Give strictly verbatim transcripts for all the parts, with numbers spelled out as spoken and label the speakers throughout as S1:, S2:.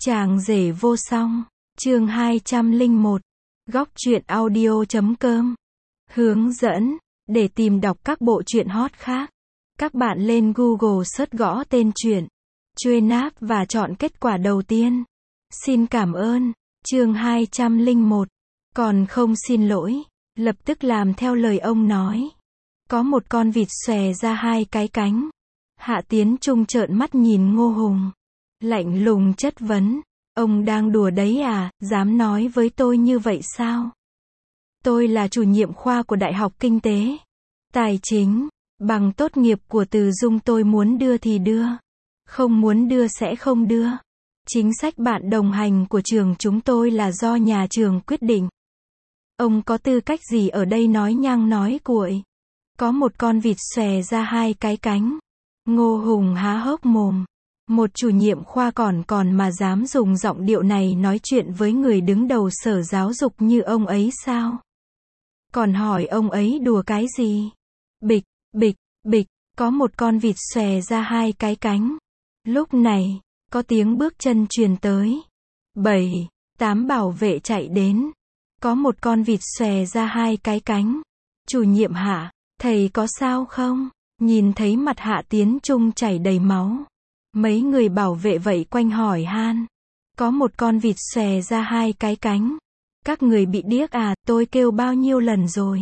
S1: Chàng rể vô song, chương hai trăm lẻ một, góc truyện audio chấm com. Hướng dẫn, để tìm đọc các bộ truyện hot khác, các bạn lên Google search gõ tên truyện, truy nạp và chọn kết quả đầu tiên. Xin cảm ơn, chương hai trăm lẻ một, còn không xin lỗi, lập tức làm theo lời ông nói. Có một con vịt xòe ra hai cái cánh. Hạ Tiến Trung trợn mắt nhìn Ngô Hùng, lạnh lùng chất vấn, ông đang đùa đấy à, dám nói với tôi như vậy sao? Tôi là chủ nhiệm khoa của Đại học Kinh tế, Tài chính, bằng tốt nghiệp của Từ Dung, tôi muốn đưa thì đưa, không muốn đưa sẽ không đưa. Chính sách bạn đồng hành của trường chúng tôi là do nhà trường quyết định. Ông có tư cách gì ở đây nói nhăng nói cuội? Có một con vịt xòe ra hai cái cánh. Ngô Hùng há hốc mồm. Một chủ nhiệm khoa còn còn mà dám dùng giọng điệu này nói chuyện với người đứng đầu sở giáo dục như ông ấy sao? Còn hỏi ông ấy đùa cái gì? Bịch, bịch, bịch, có một con vịt xòe ra hai cái cánh. Lúc này, có tiếng bước chân truyền tới. Bảy, tám bảo vệ chạy đến. Có một con vịt xòe ra hai cái cánh. Chủ nhiệm Hạ, thầy có sao không? Nhìn thấy mặt Hạ Tiến Trung chảy đầy máu. Mấy người bảo vệ vậy quanh hỏi han. Có một con vịt xòe ra hai cái cánh. Các người bị điếc à, tôi kêu bao nhiêu lần rồi.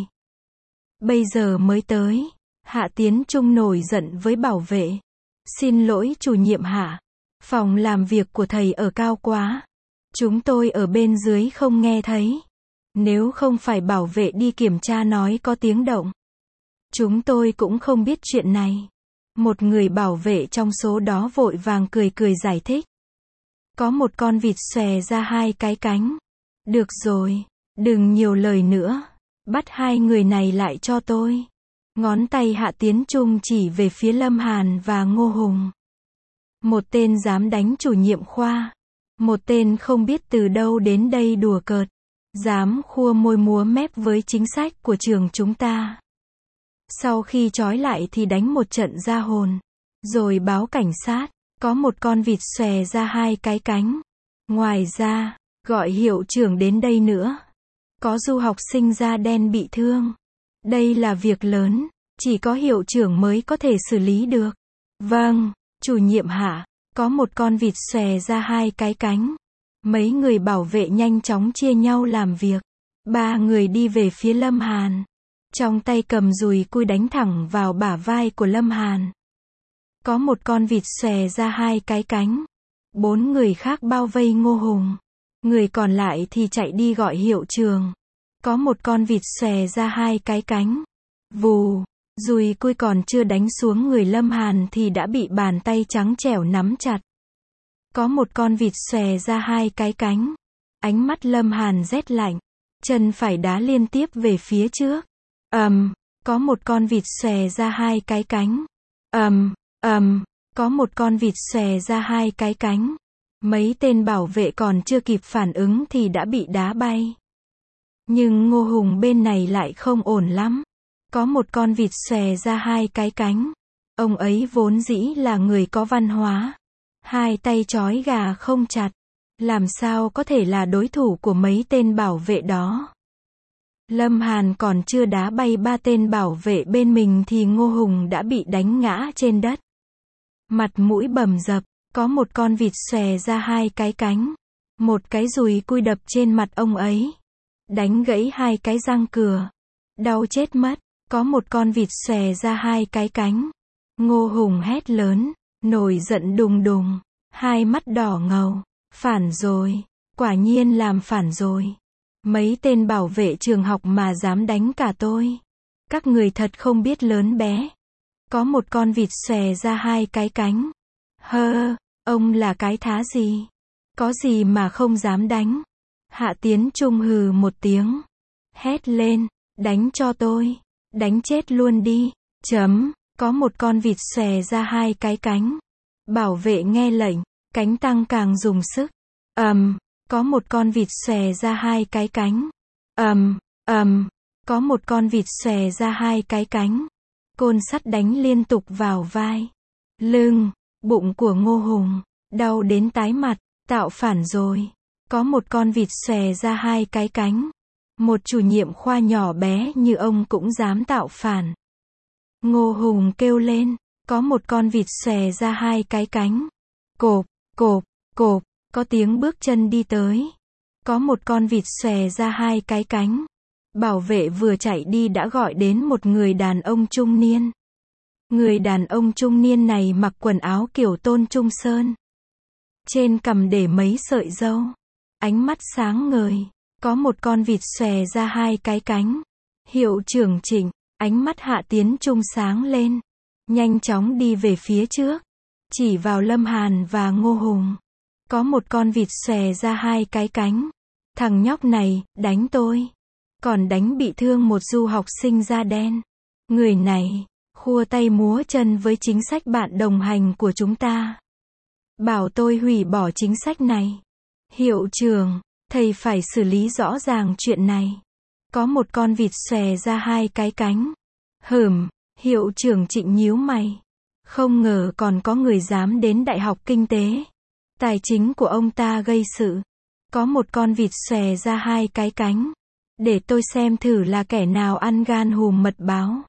S1: Bây giờ mới tới. Hạ Tiến Trung nổi giận với bảo vệ. Xin lỗi chủ nhiệm Hạ. Phòng làm việc của thầy ở cao quá. Chúng tôi ở bên dưới không nghe thấy. Nếu không phải bảo vệ đi kiểm tra nói có tiếng động, chúng tôi cũng không biết chuyện này. Một người bảo vệ trong số đó vội vàng cười cười giải thích. Có một con vịt xòe ra hai cái cánh. Được rồi, đừng nhiều lời nữa. Bắt hai người này lại cho tôi. Ngón tay Hạ Tiến Trung chỉ về phía Lâm Hàn và Ngô Hùng. Một tên dám đánh chủ nhiệm khoa. Một tên không biết từ đâu đến đây đùa cợt. Dám khua môi múa mép với chính sách của trường chúng ta. Sau khi trói lại thì đánh một trận ra hồn. Rồi báo cảnh sát. Có một con vịt xòe ra hai cái cánh. Ngoài ra, gọi hiệu trưởng đến đây nữa. Có du học sinh da đen bị thương. Đây là việc lớn. Chỉ có hiệu trưởng mới có thể xử lý được. Vâng, chủ nhiệm Hạ. Có một con vịt xòe ra hai cái cánh. Mấy người bảo vệ nhanh chóng chia nhau làm việc. Ba người đi về phía Lâm Hàn. Trong tay cầm dùi cui đánh thẳng vào bả vai của Lâm Hàn. Có một con vịt xòe ra hai cái cánh. Bốn người khác bao vây Ngô Hùng. Người còn lại thì chạy đi gọi hiệu trưởng. Có một con vịt xòe ra hai cái cánh. Vù, dùi cui còn chưa đánh xuống người Lâm Hàn thì đã bị bàn tay trắng trẻo nắm chặt. Có một con vịt xòe ra hai cái cánh. Ánh mắt Lâm Hàn rét lạnh. Chân phải đá liên tiếp về phía trước. Ầm, um, có một con vịt xòe ra hai cái cánh. Ầm, um, ầm, um, có một con vịt xòe ra hai cái cánh. Mấy tên bảo vệ còn chưa kịp phản ứng thì đã bị đá bay. Nhưng Ngô Hùng bên này lại không ổn lắm. Có một con vịt xòe ra hai cái cánh. Ông ấy vốn dĩ là người có văn hóa. Hai tay trói gà không chặt. Làm sao có thể là đối thủ của mấy tên bảo vệ đó. Lâm Hàn còn chưa đá bay ba tên bảo vệ bên mình thì Ngô Hùng đã bị đánh ngã trên đất. Mặt mũi bầm dập, có một con vịt xòe ra hai cái cánh. Một cái dùi cui đập trên mặt ông ấy. Đánh gãy hai cái răng cửa. Đau chết mất, có một con vịt xòe ra hai cái cánh. Ngô Hùng hét lớn, nổi giận đùng đùng, hai mắt đỏ ngầu. Phản rồi, quả nhiên làm phản rồi. Mấy tên bảo vệ trường học mà dám đánh cả tôi. Các người thật không biết lớn bé. Có một con vịt xòe ra hai cái cánh. Hơ, ông là cái thá gì? Có gì mà không dám đánh? Hạ Tiến Trung hừ một tiếng. Hét lên, đánh cho tôi. Đánh chết luôn đi. Chấm, có một con vịt xòe ra hai cái cánh. Bảo vệ nghe lệnh, cánh tăng càng dùng sức. Ầm, um, có một con vịt xòe ra hai cái cánh. Ầm, um, ầm, um, có một con vịt xòe ra hai cái cánh. Côn sắt đánh liên tục vào vai, lưng, bụng của Ngô Hùng, đau đến tái mặt. Tạo phản rồi. Có một con vịt xòe ra hai cái cánh. Một chủ nhiệm khoa nhỏ bé như ông cũng dám tạo phản. Ngô Hùng kêu lên. Có một con vịt xòe ra hai cái cánh. Cộp, cộp, cộp, có tiếng bước chân đi tới. Có một con vịt xòe ra hai cái cánh. Bảo vệ vừa chạy đi đã gọi đến một người đàn ông trung niên. Người đàn ông trung niên này mặc quần áo kiểu Tôn Trung Sơn. Trên cằm để mấy sợi râu. Ánh mắt sáng ngời. Có một con vịt xòe ra hai cái cánh. Hiệu trưởng Trịnh. Ánh mắt Hạ Tiến Trung sáng lên. Nhanh chóng đi về phía trước. Chỉ vào Lâm Hàn và Ngô Hùng. Có một con vịt xòe ra hai cái cánh. Thằng nhóc này, đánh tôi. Còn đánh bị thương một du học sinh da đen. Người này, khua tay múa chân với chính sách bạn đồng hành của chúng ta. Bảo tôi hủy bỏ chính sách này. Hiệu trưởng, thầy phải xử lý rõ ràng chuyện này. Có một con vịt xòe ra hai cái cánh. Hửm, hiệu trưởng Trịnh nhíu mày. Không ngờ còn có người dám đến Đại học Kinh tế. Tài chính của ông ta gây sự. Có một con vịt xòe ra hai cái cánh. Để tôi xem thử là kẻ nào ăn gan hùm mật báo.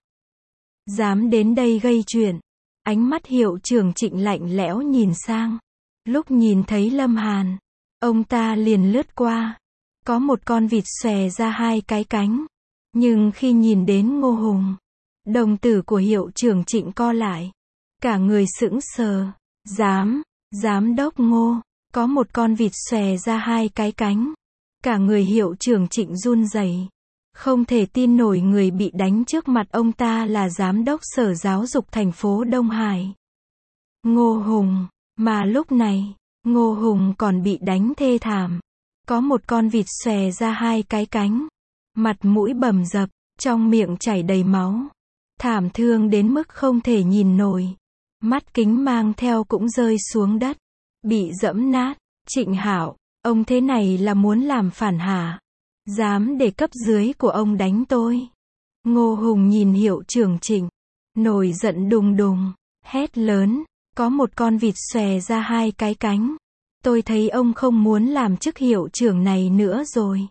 S1: Dám đến đây gây chuyện. Ánh mắt hiệu trưởng Trịnh lạnh lẽo nhìn sang. Lúc nhìn thấy Lâm Hàn, ông ta liền lướt qua. Có một con vịt xòe ra hai cái cánh. Nhưng khi nhìn đến Ngô Hùng, đồng tử của hiệu trưởng Trịnh co lại. Cả người sững sờ. Dám, giám đốc Ngô, có một con vịt xòe ra hai cái cánh. Cả người hiệu trưởng Trịnh run rẩy. Không thể tin nổi người bị đánh trước mặt ông ta là giám đốc sở giáo dục thành phố Đông Hải. Ngô Hùng, mà lúc này, Ngô Hùng còn bị đánh thê thảm. Có một con vịt xòe ra hai cái cánh. Mặt mũi bầm dập, trong miệng chảy đầy máu. Thảm thương đến mức không thể nhìn nổi. Mắt kính mang theo cũng rơi xuống đất. Bị dẫm nát. Trịnh Hạo, ông thế này là muốn làm phản hả? Dám để cấp dưới của ông đánh tôi. Ngô Hùng nhìn hiệu trưởng Trịnh. Nổi giận đùng đùng. Hét lớn. Có một con vịt xòe ra hai cái cánh. Tôi thấy ông không muốn làm chức hiệu trưởng này nữa rồi.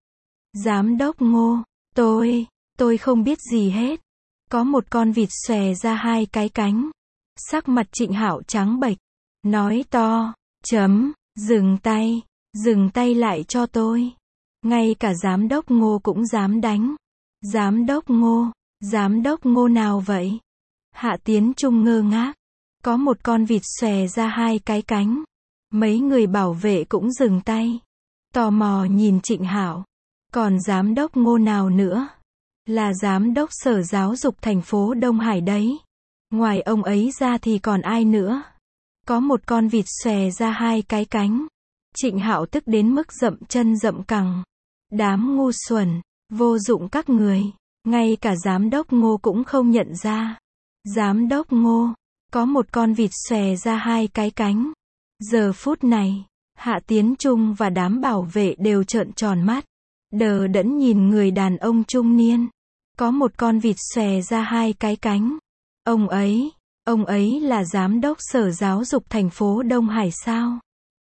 S1: Giám đốc Ngô, tôi, tôi không biết gì hết. Có một con vịt xòe ra hai cái cánh. Sắc mặt Trịnh Hạo trắng bệch. Nói to, chấm, dừng tay, dừng tay lại cho tôi. Ngay cả giám đốc Ngô cũng dám đánh. Giám đốc Ngô, giám đốc Ngô nào vậy? Hạ Tiến Trung ngơ ngác. Có một con vịt xòe ra hai cái cánh. Mấy người bảo vệ cũng dừng tay. Tò mò nhìn Trịnh Hạo. Còn giám đốc Ngô nào nữa? Là giám đốc sở giáo dục thành phố Đông Hải đấy. Ngoài ông ấy ra thì còn ai nữa? Có một con vịt xòe ra hai cái cánh. Trịnh Hạo tức đến mức dậm chân dậm cẳng. Đám ngu xuẩn, vô dụng các người. Ngay cả giám đốc Ngô cũng không nhận ra. Giám đốc Ngô, có một con vịt xòe ra hai cái cánh. Giờ phút này, Hạ Tiến Trung và đám bảo vệ đều trợn tròn mắt. Đờ đẫn nhìn người đàn ông trung niên. Có một con vịt xòe ra hai cái cánh. Ông ấy, ông ấy là giám đốc sở giáo dục thành phố Đông Hải sao?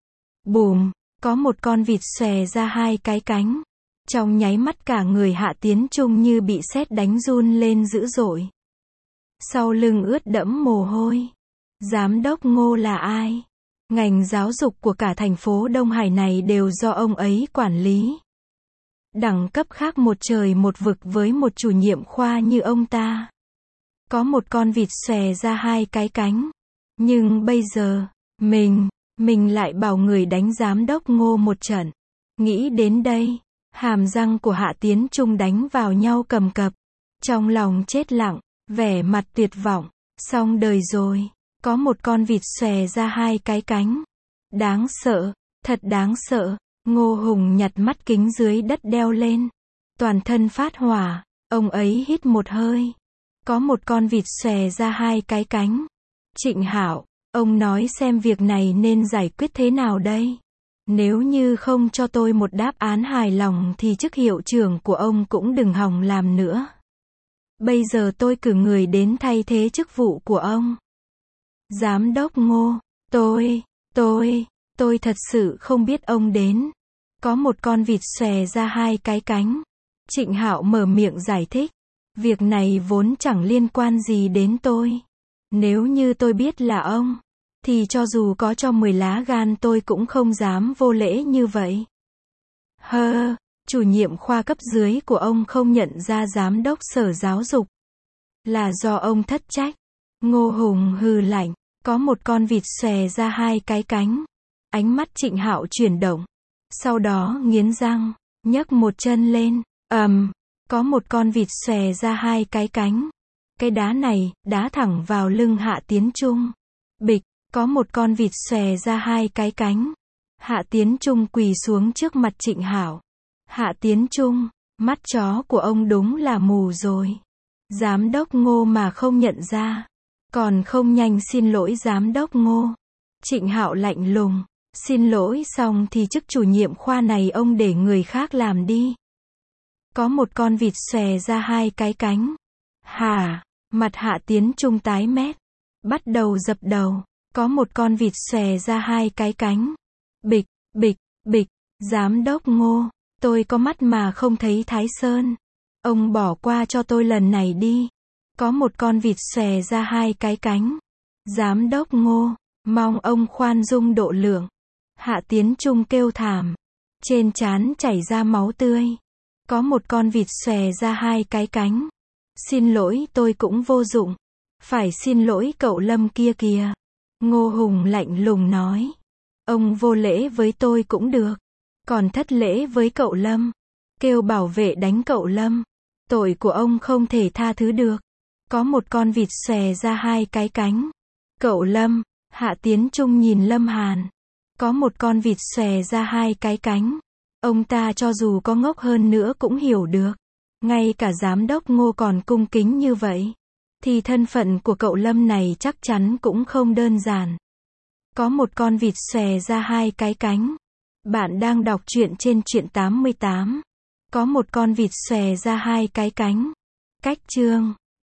S1: Bùm, có một con vịt xòe ra hai cái cánh. Trong nháy mắt cả người Hạ Tiến Trung như bị sét đánh run lên dữ dội. Sau lưng ướt đẫm mồ hôi. Giám đốc Ngô là ai? Ngành giáo dục của cả thành phố Đông Hải này đều do ông ấy quản lý. Đẳng cấp khác một trời một vực với một chủ nhiệm khoa như ông ta. Có một con vịt xòe ra hai cái cánh. Nhưng bây giờ, mình, mình lại bảo người đánh giám đốc Ngô một trận. Nghĩ đến đây, hàm răng của Hạ Tiến Trung đánh vào nhau cầm cập. Trong lòng chết lặng, vẻ mặt tuyệt vọng. Xong đời rồi. Có một con vịt xòe ra hai cái cánh. Đáng sợ, thật đáng sợ. Ngô Hùng nhặt mắt kính dưới đất đeo lên. Toàn thân phát hỏa, ông ấy hít một hơi. Có một con vịt xòe ra hai cái cánh. Trịnh Hạo, ông nói xem việc này nên giải quyết thế nào đây? Nếu như không cho tôi một đáp án hài lòng thì chức hiệu trưởng của ông cũng đừng hòng làm nữa. Bây giờ tôi cử người đến thay thế chức vụ của ông. Giám đốc Ngô, tôi, tôi, Tôi thật sự không biết ông đến. Có một con vịt xòe ra hai cái cánh. Trịnh Hạo mở miệng giải thích. Việc này vốn chẳng liên quan gì đến tôi. Nếu như tôi biết là ông, thì cho dù có cho mười lá gan tôi cũng không dám vô lễ như vậy. Hơ, chủ nhiệm khoa cấp dưới của ông không nhận ra giám đốc sở giáo dục. Là do ông thất trách. Ngô Hùng hừ lạnh. Có một con vịt xòe ra hai cái cánh. Ánh mắt Trịnh Hạo chuyển động. Sau đó nghiến răng, nhấc một chân lên. ầm, um, có một con vịt xòe ra hai cái cánh. Cái đá này, đá thẳng vào lưng Hạ Tiến Trung. Bịch, có một con vịt xòe ra hai cái cánh. Hạ Tiến Trung quỳ xuống trước mặt Trịnh Hạo. Hạ Tiến Trung, mắt chó của ông đúng là mù rồi. Giám đốc Ngô mà không nhận ra. Còn không nhanh xin lỗi giám đốc Ngô. Trịnh Hạo lạnh lùng. Xin lỗi xong thì chức chủ nhiệm khoa này ông để người khác làm đi. Có một con vịt xòe ra hai cái cánh. Hả? Mặt Hạ Tiến Trung tái mét. Bắt đầu dập đầu. Có một con vịt xòe ra hai cái cánh. Bịch, bịch, bịch. Giám đốc Ngô, tôi có mắt mà không thấy Thái Sơn. Ông bỏ qua cho tôi lần này đi. Có một con vịt xòe ra hai cái cánh. Giám đốc Ngô, mong ông khoan dung độ lượng. Hạ Tiến Trung kêu thảm. Trên trán chảy ra máu tươi. Có một con vịt xòe ra hai cái cánh. Xin lỗi tôi cũng vô dụng. Phải xin lỗi cậu Lâm kia kìa. Ngô Hùng lạnh lùng nói. Ông vô lễ với tôi cũng được. Còn thất lễ với cậu Lâm. Kêu bảo vệ đánh cậu Lâm. Tội của ông không thể tha thứ được. Có một con vịt xòe ra hai cái cánh. Cậu Lâm, Hạ Tiến Trung nhìn Lâm Hàn. Có một con vịt xòe ra hai cái cánh. Ông ta cho dù có ngốc hơn nữa cũng hiểu được. Ngay cả giám đốc Ngô còn cung kính như vậy. Thì thân phận của cậu Lâm này chắc chắn cũng không đơn giản. Có một con vịt xòe ra hai cái cánh. Bạn đang đọc truyện trên truyện tám mươi tám. Có một con vịt xòe ra hai cái cánh. Cách chương